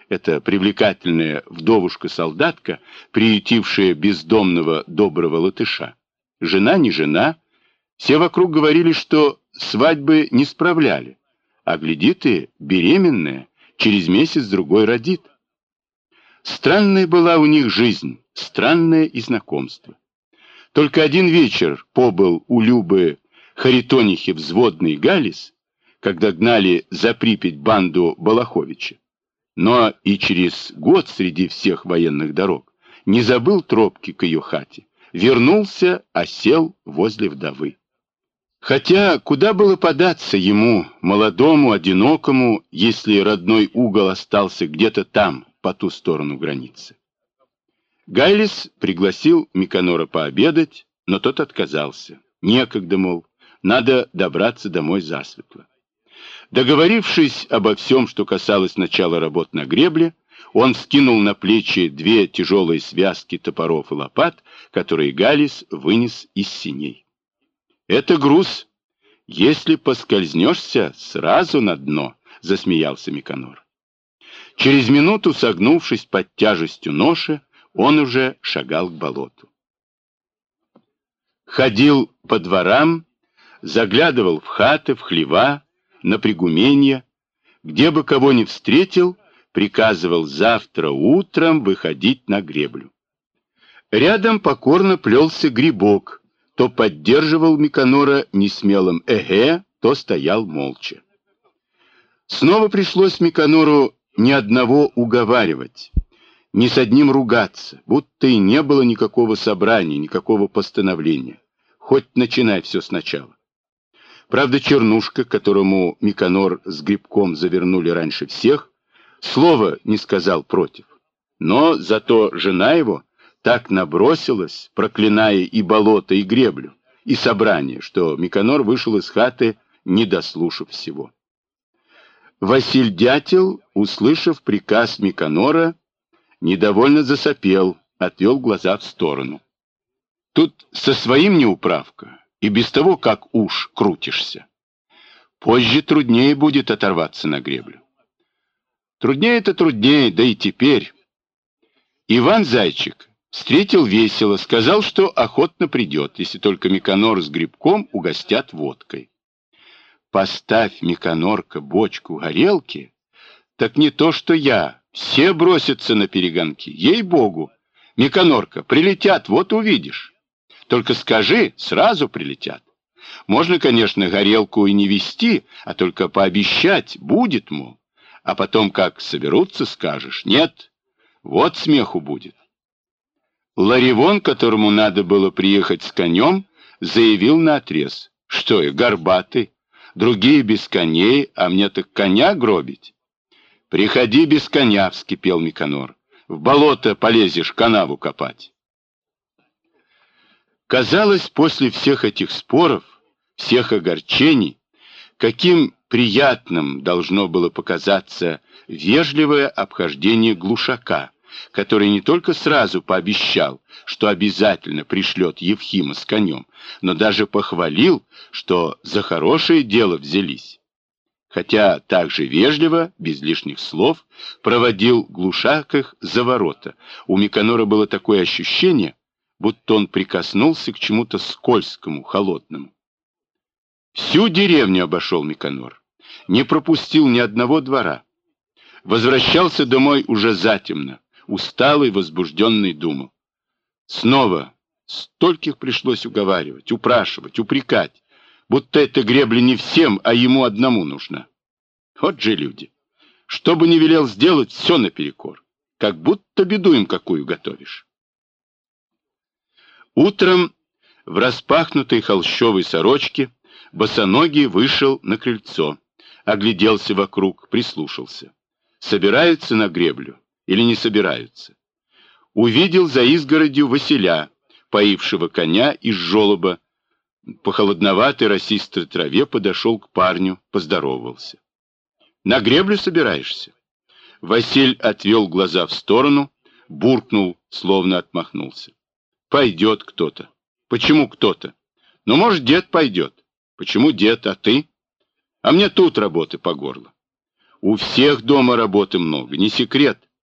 эта привлекательная вдовушка-солдатка, приютившая бездомного доброго латыша. Жена не жена, все вокруг говорили, что свадьбы не справляли, а гляди ты, беременная, через месяц-другой родит. Странная была у них жизнь, странное и знакомство. Только один вечер побыл у Любы Харитонихи взводный Галис, когда гнали за Припять банду Балаховича. Но и через год среди всех военных дорог не забыл тропки к ее хате, вернулся, осел возле вдовы. Хотя куда было податься ему, молодому, одинокому, если родной угол остался где-то там, по ту сторону границы. Гайлис пригласил Миконора пообедать, но тот отказался. Некогда, мол, надо добраться домой засветло. Договорившись обо всем, что касалось начала работ на гребле, он скинул на плечи две тяжелые связки топоров и лопат, которые Галис вынес из сеней. «Это груз. Если поскользнешься, сразу на дно», — засмеялся Миконор. Через минуту, согнувшись под тяжестью ноши, он уже шагал к болоту. Ходил по дворам, заглядывал в хаты, в хлева, на пригуменья, где бы кого ни встретил, приказывал завтра утром выходить на греблю. Рядом покорно плелся Грибок, то поддерживал Миконора несмелым «эге», то стоял молча. Снова пришлось Миконору ни одного уговаривать, ни с одним ругаться, будто и не было никакого собрания, никакого постановления. Хоть начинай все сначала. Правда, Чернушка, которому Миконор с Грибком завернули раньше всех, слова не сказал против. Но зато жена его так набросилась, проклиная и болото, и греблю, и собрание, что Миконор вышел из хаты, не дослушав всего. Василь Дятел, услышав приказ Миконора, недовольно засопел, отвел глаза в сторону. Тут со своим неуправка, и без того, как уж крутишься. Позже труднее будет оторваться на греблю. Труднее-то труднее, да и теперь. Иван Зайчик встретил весело, сказал, что охотно придет, если только Миконор с Грибком угостят водкой. Поставь, Миконорка, бочку горелки, так не то что я, все бросятся на перегонки, ей-богу. Миконорка, прилетят, вот увидишь. Только скажи, сразу прилетят. Можно, конечно, горелку и не вести, а только пообещать, будет, мол. А потом, как соберутся, скажешь, нет, вот смеху будет. Ларивон, которому надо было приехать с конем, заявил наотрез, что я горбатый, другие без коней, а мне так коня гробить. Приходи без коня, вскипел Миконор, в болото полезешь канаву копать. Казалось, после всех этих споров, всех огорчений, каким приятным должно было показаться вежливое обхождение глушака, который не только сразу пообещал, что обязательно пришлет Евхима с конем, но даже похвалил, что за хорошее дело взялись. Хотя также вежливо, без лишних слов, проводил глушак их за ворота. У Миконора было такое ощущение, будто он прикоснулся к чему-то скользкому, холодному. Всю деревню обошел Миконор, не пропустил ни одного двора. Возвращался домой уже затемно, усталый, возбужденный, думал. Снова стольких пришлось уговаривать, упрашивать, упрекать, будто эта гребля не всем, а ему одному нужна. Вот же люди. Что бы ни велел сделать, все наперекор. Как будто беду им какую готовишь. Утром в распахнутой холщовой сорочке босоногий вышел на крыльцо, огляделся вокруг, прислушался. Собираются на греблю или не собираются? Увидел за изгородью Василя, поившего коня из желоба. По холодноватой росистой траве подошел к парню, поздоровался. «На греблю собираешься?» Василь отвел глаза в сторону, буркнул, словно отмахнулся. «Пойдет кто-то». «Почему кто-то?» «Ну, может, дед пойдет». «Почему дед, а ты?» «А мне тут работы по горло». У всех дома работы много, не секрет.